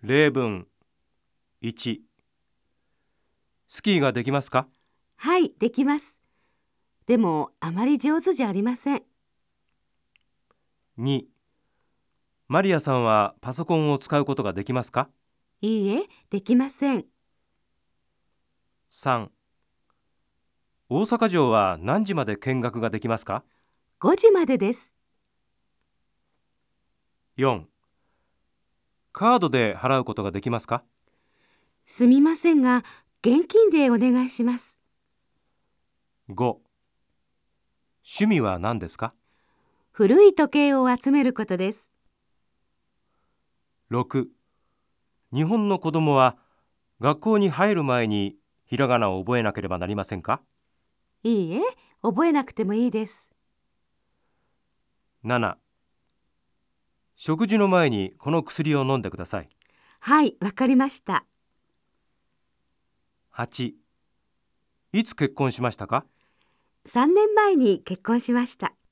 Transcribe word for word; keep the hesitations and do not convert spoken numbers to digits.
例文いち、スキーができますか？ はい、できます。でも、あまり上手じゃありません。 に、マリアさんはパソコンを使うことができますか？ いいえ、できません。 さん、大阪城は何時まで見学ができますか？ ごじまでです。 よん、カードで払うことができますか？ すみませんが、現金でお願いします。 ご、趣味は何ですか？ 古い時計を集めることです。 ろく、日本の子供は学校に入る前にひらがなを覚えなければなりませんか？ いいえ、覚えなくてもいいです。 なな、食事の前にこの薬を飲んでください。 はい、わかりました。 はち、いつ結婚しましたか？ さんねんまえに結婚しました。